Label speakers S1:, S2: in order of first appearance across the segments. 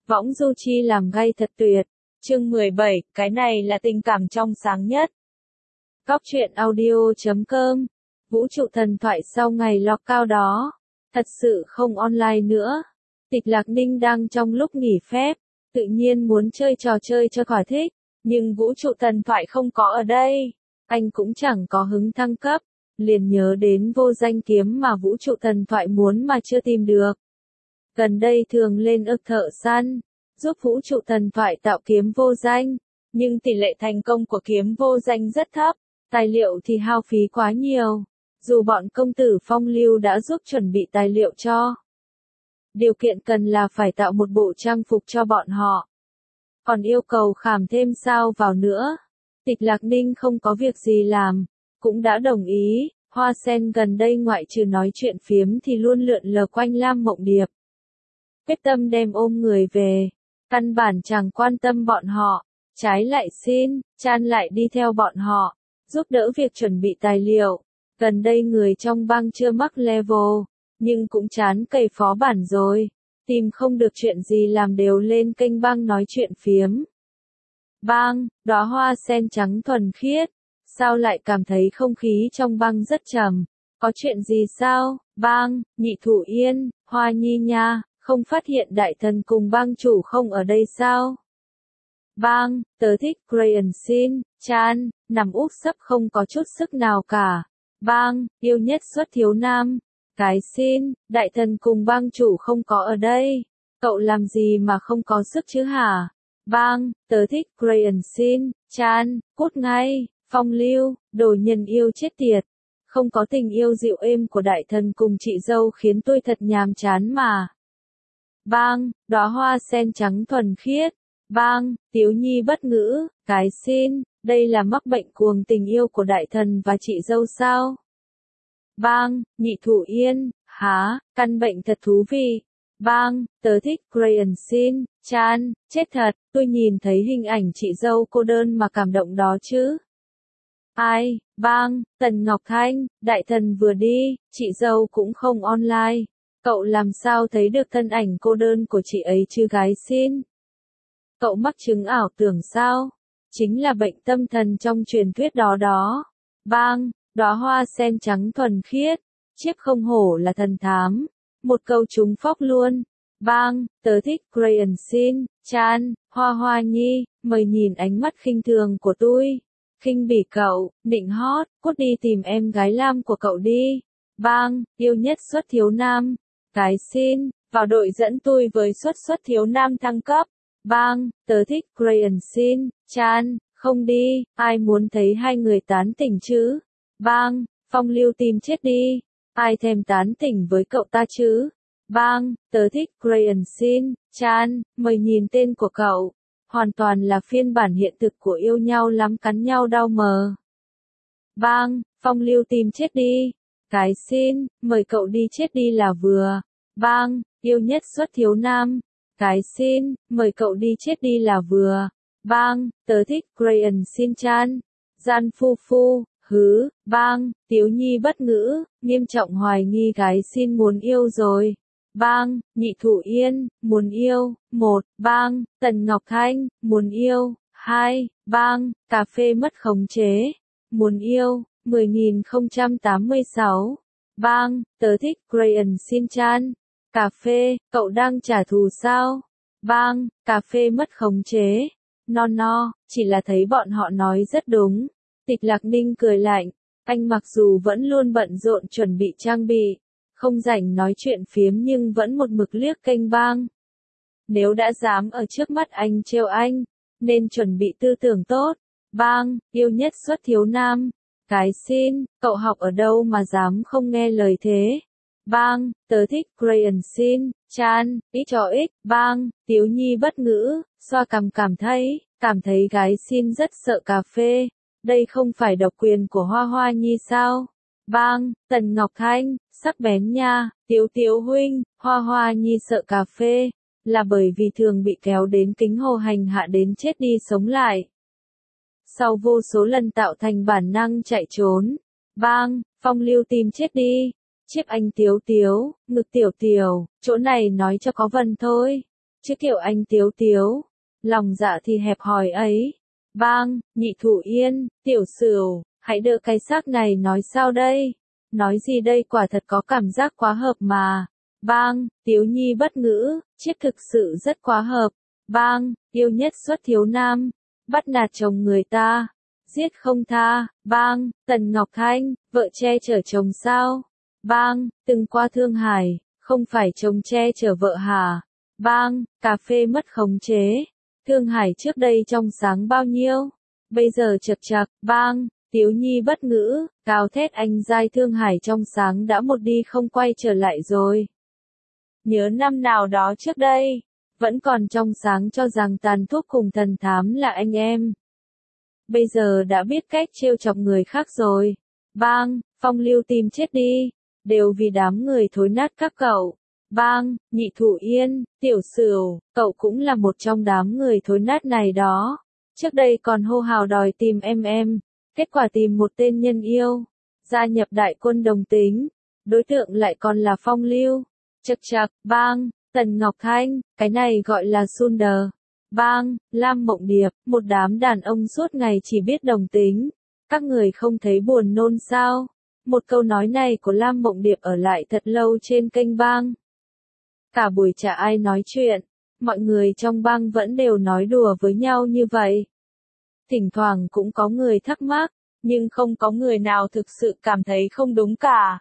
S1: Võng du chi làm gay thật tuyệt. Chương 17, cái này là tình cảm trong sáng nhất. Góc truyện audio.com. Vũ trụ thần thoại sau ngày lockdown đó. Thật sự không online nữa. Tịch Lạc Ninh đang trong lúc nghỉ phép. Tự nhiên muốn chơi trò chơi cho thỏa thích. Nhưng vũ trụ thần thoại không có ở đây. Anh cũng chẳng có hứng thăng cấp. Liền nhớ đến vô danh kiếm mà vũ trụ thần thoại muốn mà chưa tìm được. Gần đây thường lên ức thợ săn, giúp vũ trụ thần thoại tạo kiếm vô danh, nhưng tỷ lệ thành công của kiếm vô danh rất thấp, tài liệu thì hao phí quá nhiều, dù bọn công tử phong lưu đã giúp chuẩn bị tài liệu cho. Điều kiện cần là phải tạo một bộ trang phục cho bọn họ. Còn yêu cầu khảm thêm sao vào nữa. Tịch Lạc Ninh không có việc gì làm, cũng đã đồng ý. Hoa Sen gần đây ngoại trừ nói chuyện phiếm thì luôn lượn lờ quanh Lam Mộng Điệp. Quyết tâm đem ôm người về, căn bản chẳng quan tâm bọn họ, trái lại xin, chan lại đi theo bọn họ, giúp đỡ việc chuẩn bị tài liệu. Gần đây người trong bang chưa mắc level, nhưng cũng chán cày phó bản rồi, tìm không được chuyện gì làm đều lên kênh bang nói chuyện phiếm. Bang, đóa hoa sen trắng thuần khiết, sao lại cảm thấy không khí trong bang rất trầm, có chuyện gì sao, bang, Nhị Thủ Yên, Hoa Nhi nha. Không phát hiện đại thần cùng bang chủ không ở đây sao? Bang, tớ thích Crayon Sin, chan, nằm úp sấp không có chút sức nào cả. Bang, yêu nhất xuất thiếu nam. Cái xin, đại thần cùng bang chủ không có ở đây. Cậu làm gì mà không có sức chứ hả? Bang, tớ thích Crayon Sin, chan, cút ngay, phong lưu, đồ nhân yêu chết tiệt. Không có tình yêu dịu êm của đại thần cùng chị dâu khiến tôi thật nhàm chán mà. Bang, đóa hoa sen trắng thuần khiết. Bang, Tiếu Nhi bất ngữ, cái xin, đây là mắc bệnh cuồng tình yêu của đại thần và chị dâu sao? Bang, Nhị Thủ Yên, há, căn bệnh thật thú vị. Bang, tớ thích Crayon Sin, chan, chết thật, tôi nhìn thấy hình ảnh chị dâu cô đơn mà cảm động đó chứ. Ai, bang, Tần Ngọc Thanh, đại thần vừa đi, chị dâu cũng không online. Cậu làm sao thấy được thân ảnh cô đơn của chị ấy chứ gái xin? Cậu mắc chứng ảo tưởng sao? Chính là bệnh tâm thần trong truyền thuyết đó đó. Bang, đóa hoa sen trắng thuần khiết, chiếc không hổ là thần thám. Một câu trúng phóc luôn. Bang, tớ thích Crayon Sin, chan, Hoa Hoa Nhi, mời nhìn ánh mắt khinh thường của tôi. Khinh bỉ cậu, nịnh hót, cút đi tìm em gái lam của cậu đi. Bang, yêu nhất xuất thiếu nam. Cái xin, vào đội dẫn tôi với xuất thiếu nam thăng cấp. Bang, tớ thích Crayon Sin, chan, không đi, ai muốn thấy hai người tán tỉnh chứ? Bang, phong lưu tìm chết đi, ai thèm tán tỉnh với cậu ta chứ? Bang, tớ thích Crayon Sin, chan, mời nhìn tên của cậu. Hoàn toàn là phiên bản hiện thực của yêu nhau lắm cắn nhau đau mờ. Bang, phong lưu tìm chết đi. Cái xin, mời cậu đi chết đi là vừa. Bang, yêu nhất xuất thiếu nam. Cái xin, mời cậu đi chết đi là vừa. Bang, tớ thích Crayon Sin chan. Gian phu phu, hứ, bang, Tiếu Nhi bất ngữ, nghiêm trọng hoài nghi gái xin muốn yêu rồi. Bang, Nhị Thủ Yên, muốn yêu. 1. Bang, Tần Ngọc Thanh, muốn yêu. 2. Bang, cà phê mất khống chế, muốn yêu. 10.086. Bang, tớ thích Crayon Sin chan. Cà phê, cậu đang trả thù sao? Bang, cà phê mất khống chế. No, chỉ là thấy bọn họ nói rất đúng. Tịch Lạc Ninh cười lạnh, anh mặc dù vẫn luôn bận rộn chuẩn bị trang bị, không rảnh nói chuyện phiếm nhưng vẫn một mực liếc kênh bang. Nếu đã dám ở trước mắt anh trêu anh, nên chuẩn bị tư tưởng tốt. Bang, yêu nhất xuất thiếu nam. Cái xin, cậu học ở đâu mà dám không nghe lời thế? Bang, tớ thích Crayon Sin, chan, ít cho ít. Bang, Tiếu Nhi bất ngữ, xoa cằm cảm thấy gái xin rất sợ cà phê. Đây không phải độc quyền của Hoa Hoa Nhi sao? Bang, Tần Ngọc Thanh, sắc bén nha, Tiếu huynh, Hoa Hoa Nhi sợ cà phê, là bởi vì thường bị kéo đến kính hồ hành hạ đến chết đi sống lại. Sau vô số lần tạo thành bản năng chạy trốn. Bang, phong lưu tìm chết đi. Chiếc anh Tiếu, ngực tiểu, chỗ này nói cho có vần thôi. chứ kiểu anh Tiếu Tiếu, lòng dạ thì hẹp hòi ấy. Bang, Nhị Thủ Yên, Tiểu Sửu, hãy đỡ cái xác này nói sao đây? Nói gì đây, quả thật có cảm giác quá hợp mà. Bang, Tiếu Nhi bất ngữ, chiếc thực sự rất quá hợp. Bang, yêu nhất xuất thiếu nam, bắt nạt chồng người ta, giết không tha. Bang, Tần Ngọc Thanh, vợ che chở chồng sao? Bang, từng qua Thương Hải, không phải chồng che chở vợ hả? Bang, cà phê mất khống chế. Thương Hải trước đây trong sáng bao nhiêu, bây giờ chật chạc. Bang, Tiếu Nhi bất ngữ, gào thét anh giai. Thương Hải trong sáng đã một đi không quay trở lại rồi. Nhớ năm nào đó trước đây, vẫn còn trong sáng cho rằng tàn thuốc cùng thần thám là anh em. Bây giờ đã biết cách trêu chọc người khác rồi. Bang, Phong Lưu tìm chết đi, đều vì đám người thối nát các cậu. Bang, Nhị Thủ Yên, Tiểu Sửu, cậu cũng là một trong đám người thối nát này đó. Trước đây còn hô hào đòi tìm em, kết quả tìm một tên nhân yêu, gia nhập đại quân đồng tính, đối tượng lại còn là Phong Lưu. Chật chật. Bang, Tần Ngọc Thanh, cái này gọi là Sunder. Bang, Lam Mộng Điệp, một đám đàn ông suốt ngày chỉ biết đồng tính. Các người không thấy buồn nôn sao? Một câu nói này của Lam Mộng Điệp ở lại thật lâu trên kênh Bang. Cả buổi chả ai nói chuyện, mọi người trong Bang vẫn đều nói đùa với nhau như vậy. Thỉnh thoảng cũng có người thắc mắc, nhưng không có người nào thực sự cảm thấy không đúng cả.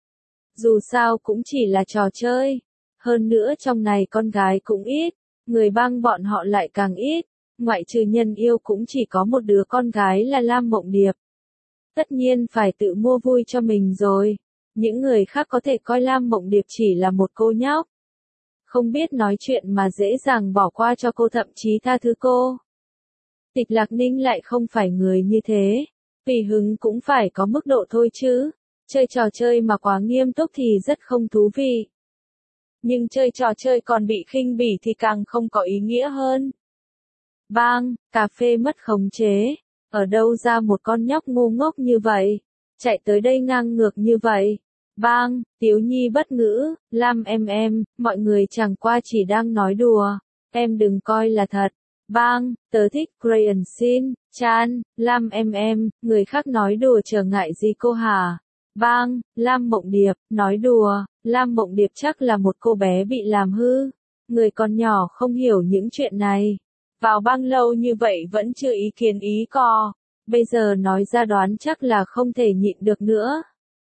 S1: Dù sao cũng chỉ là trò chơi, hơn nữa trong này con gái cũng ít, người Bang bọn họ lại càng ít, ngoại trừ nhân yêu cũng chỉ có một đứa con gái là Lam Mộng Điệp. Tất nhiên phải tự mua vui cho mình rồi, những người khác có thể coi Lam Mộng Điệp chỉ là một cô nhóc, không biết nói chuyện mà dễ dàng bỏ qua cho cô, thậm chí tha thứ cô. Tịch Lạc Ninh lại không phải người như thế, tùy hứng cũng phải có mức độ thôi chứ, chơi trò chơi mà quá nghiêm túc thì rất không thú vị. Nhưng chơi trò chơi còn bị khinh bỉ thì càng không có ý nghĩa hơn. Bang, cà phê mất khống chế, ở đâu ra một con nhóc ngu ngốc như vậy, chạy tới đây ngang ngược như vậy. Bang, Tiếu Nhi bất ngữ, Lam em, mọi người chẳng qua chỉ đang nói đùa, em đừng coi là thật. Bang, tớ thích Crayon Sin, Chan, Lam em, người khác nói đùa trở ngại gì cô hả? Bang, Lam Mộng Điệp, nói đùa, Lam Mộng Điệp chắc là một cô bé bị làm hư, người còn nhỏ không hiểu những chuyện này. Vào Bang lâu như vậy vẫn chưa ý kiến ý cò, bây giờ nói ra đoán chắc là không thể nhịn được nữa.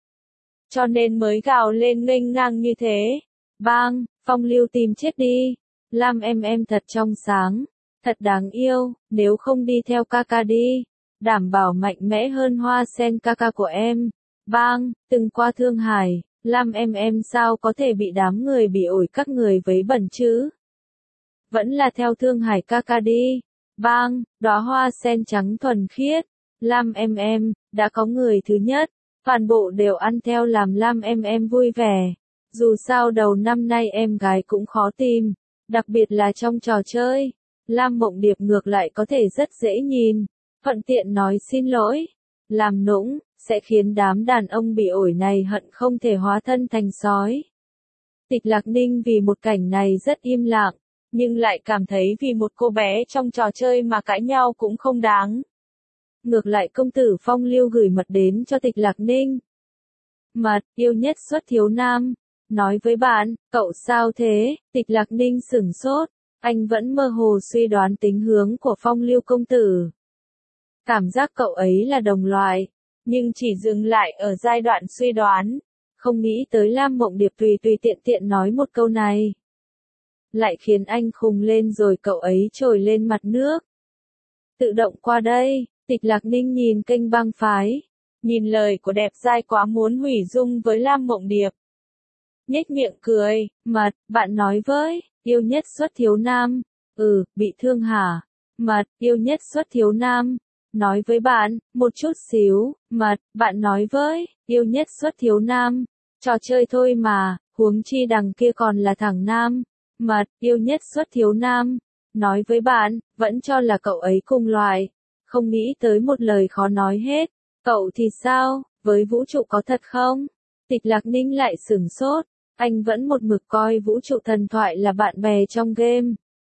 S1: Cho nên mới gào lên nghênh ngang như thế. Bang, Phong Lưu tìm chết đi, Lam em thật trong sáng, thật đáng yêu, nếu không đi theo Kaka đi, đảm bảo mạnh mẽ hơn Hoa Sen Kaka của em. Bang, từng qua Thương Hải, Lam em sao có thể bị đám người bị ổi các người vấy bẩn chứ? Vẫn là theo Thương Hải Kaka đi. Bang, đóa hoa sen trắng thuần khiết, Lam em, đã có người thứ nhất, toàn bộ đều ăn theo làm Lam em vui vẻ. Dù sao đầu năm nay em gái cũng khó tìm, đặc biệt là trong trò chơi. Lam Mộng Điệp ngược lại có thể rất dễ nhìn, thuận tiện nói xin lỗi, làm nũng, sẽ khiến đám đàn ông bị ổi này hận không thể hóa thân thành sói. Tịch Lạc Ninh vì một cảnh này rất im lặng, nhưng lại cảm thấy vì một cô bé trong trò chơi mà cãi nhau cũng không đáng. Ngược lại công tử Phong Lưu gửi mật đến cho Tịch Lạc Ninh. Mật, yêu nhất xuất thiếu nam. Nói với bạn, cậu sao thế? Tịch Lạc Ninh sửng sốt, anh vẫn mơ hồ suy đoán tính hướng của Phong Lưu công tử. Cảm giác cậu ấy là đồng loại, nhưng chỉ dừng lại ở giai đoạn suy đoán, không nghĩ tới Lam Mộng Điệp tùy tiện nói một câu này. Lại khiến anh khùng lên rồi cậu ấy trồi lên mặt nước. Tự động qua đây, Tịch Lạc Ninh nhìn kênh Bang phái, nhìn lời của đẹp dai quá muốn hủy dung với Lam Mộng Điệp. Nhếch miệng cười, Mật, bạn nói với, yêu nhất xuất thiếu nam, bị thương hả? Mật, yêu nhất xuất thiếu nam, nói với bạn, một chút xíu, Mật, bạn nói với, yêu nhất xuất thiếu nam, trò chơi thôi mà, huống chi đằng kia còn là thằng nam. Mật, yêu nhất xuất thiếu nam, nói với bạn, vẫn cho là cậu ấy cùng loại, không nghĩ tới một lời khó nói hết, cậu thì sao, với vũ trụ có thật không? Tịch Lạc Ninh lại sửng sốt, anh vẫn một mực coi vũ trụ thần thoại là bạn bè trong game.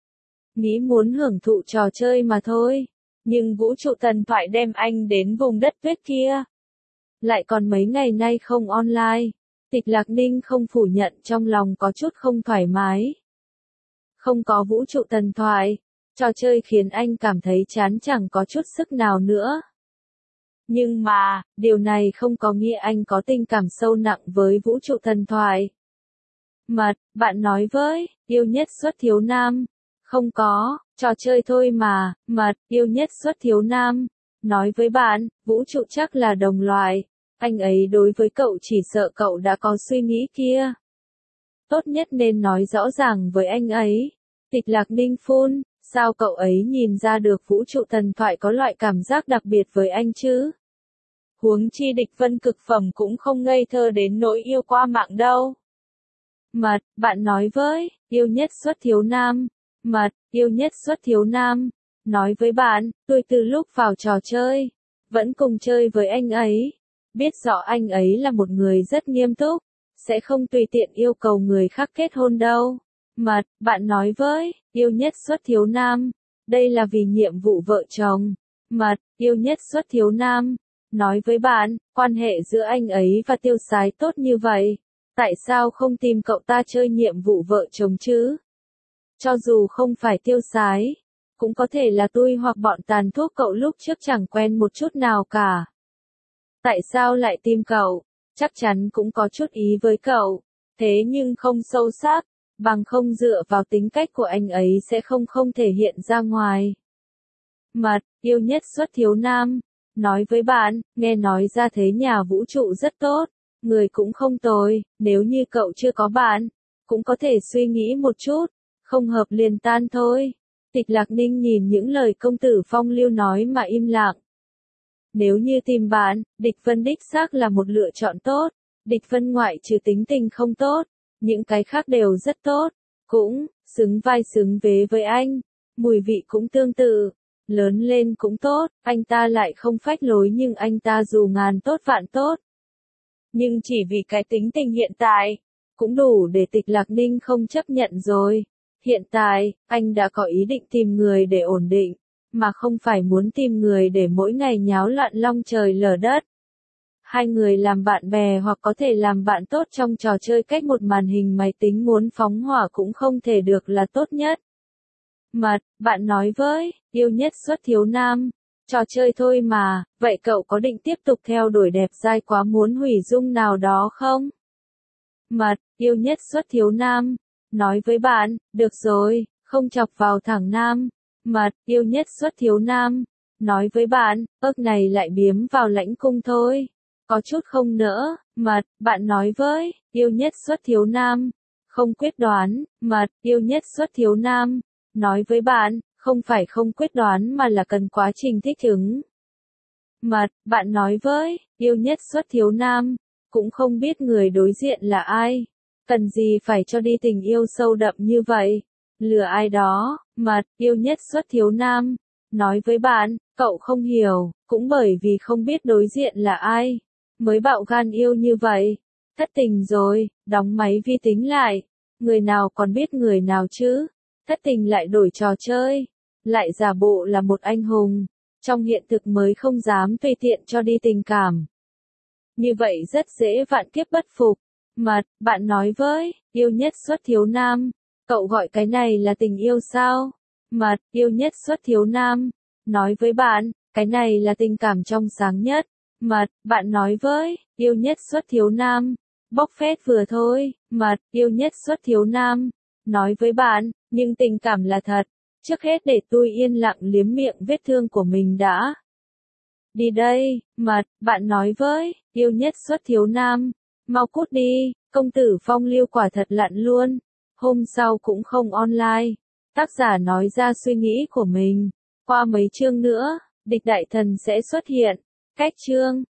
S1: nghĩ muốn hưởng thụ trò chơi mà thôi. Nhưng vũ trụ thần thoại đem anh đến vùng đất tuyết kia. Lại còn mấy ngày nay không online. Tịch Lạc Ninh không phủ nhận trong lòng có chút không thoải mái. Không có vũ trụ thần thoại, trò chơi khiến anh cảm thấy chán chẳng có chút sức nào nữa. Nhưng mà, điều này không có nghĩa anh có tình cảm sâu nặng với vũ trụ thần thoại. Mật, bạn nói với, yêu nhất xuất thiếu nam. Không có, trò chơi thôi mà, mật, yêu nhất xuất thiếu nam. Nói với bạn, vũ trụ chắc là đồng loại. Anh ấy đối với cậu chỉ sợ cậu đã có suy nghĩ kia. Tốt nhất nên nói rõ ràng với anh ấy. Tịch Lạc Ninh phun, sao cậu ấy nhìn ra được vũ trụ thần thoại có loại cảm giác đặc biệt với anh chứ? Huống chi Địch Vân cực phẩm cũng không ngây thơ đến nỗi yêu qua mạng đâu. Mật, bạn nói với, yêu nhất xuất thiếu nam. Mật, yêu nhất xuất thiếu nam. Nói với bạn, tôi từ lúc vào trò chơi, vẫn cùng chơi với anh ấy. Biết rõ anh ấy là một người rất nghiêm túc, sẽ không tùy tiện yêu cầu người khác kết hôn đâu. Mật, bạn nói với, yêu nhất xuất thiếu nam. Đây là vì nhiệm vụ vợ chồng. Mật, yêu nhất xuất thiếu nam. Nói với bạn, quan hệ giữa anh ấy và Tiêu Sái tốt như vậy. Tại sao không tìm cậu ta chơi nhiệm vụ vợ chồng chứ? Cho dù không phải Tiêu Sái, cũng có thể là tôi hoặc bọn tàn thuốc cậu lúc trước chẳng quen một chút nào cả. Tại sao lại tìm cậu? Chắc chắn cũng có chút ý với cậu. Thế nhưng không sâu sắc, bằng không dựa vào tính cách của anh ấy sẽ không thể hiện ra ngoài. Mật, yêu nhất xuất thiếu nam. Nói với bạn, nghe nói ra thế nhà vũ trụ rất tốt, người cũng không tồi, nếu như cậu chưa có bạn, cũng có thể suy nghĩ một chút, không hợp liền tan thôi. Tịch Lạc Ninh nhìn những lời công tử Phong Lưu nói mà im lặng. Nếu như tìm bạn, Địch Vân đích xác là một lựa chọn tốt. Địch Vân ngoại trừ tính tình không tốt, những cái khác đều rất tốt, cũng xứng vai xứng vế với anh, mùi vị cũng tương tự, lớn lên cũng tốt, anh ta lại không phách lối nhưng anh ta dù ngàn tốt vạn tốt. Nhưng chỉ vì cái tính tình hiện tại, cũng đủ để Tịch Lạc Ninh không chấp nhận rồi. Hiện tại, anh đã có ý định tìm người để ổn định, mà không phải muốn tìm người để mỗi ngày nháo loạn long trời lở đất. Hai người làm bạn bè hoặc có thể làm bạn tốt trong trò chơi cách một màn hình máy tính muốn phóng hỏa cũng không thể được là tốt nhất. Mật, bạn nói với, yêu nhất xuất thiếu nam. Trò chơi thôi mà, vậy cậu có định tiếp tục theo đuổi đẹp dai quá muốn hủy dung nào đó không? Mật, yêu nhất xuất thiếu nam. Nói với bạn, được rồi, không chọc vào thẳng nam. Mật, yêu nhất xuất thiếu nam. Nói với bạn, ước này lại biếm vào lãnh cung thôi. Có chút không nỡ. Mật, bạn nói với, yêu nhất xuất thiếu nam. Không quyết đoán. Mật, yêu nhất xuất thiếu nam. Nói với bạn, không phải không quyết đoán mà là cần quá trình thích ứng. Mật, bạn nói với, yêu nhất xuất thiếu nam. Cũng không biết người đối diện là ai. Cần gì phải cho đi tình yêu sâu đậm như vậy? Lừa ai đó. Mật, yêu nhất xuất thiếu nam. Nói với bạn, cậu không hiểu, cũng bởi vì không biết đối diện là ai, mới bạo gan yêu như vậy. Thất tình rồi, đóng máy vi tính lại. Người nào còn biết người nào chứ? Thất tình lại đổi trò chơi, lại giả bộ là một anh hùng. Trong hiện thực mới không dám tùy tiện cho đi tình cảm. Như vậy rất dễ vạn kiếp bất phục. Mật, bạn nói với, yêu nhất xuất thiếu nam. Cậu gọi cái này là tình yêu sao? Mật, yêu nhất xuất thiếu nam. Nói với bạn, cái này là tình cảm trong sáng nhất. Mật, bạn nói với, yêu nhất xuất thiếu nam. Bóc phét vừa thôi. Mật, yêu nhất xuất thiếu nam. Nói với bạn, nhưng tình cảm là thật. Trước hết để tôi yên lặng liếm miệng vết thương của mình đã. Đi đây. Mật, bạn nói với, yêu nhất xuất thiếu nam. Mau cút đi, công tử Phong Lưu quả thật lặn luôn. Hôm sau cũng không online. Tác giả nói ra suy nghĩ của mình. Qua mấy chương nữa, địch đại thần sẽ xuất hiện. Cách chương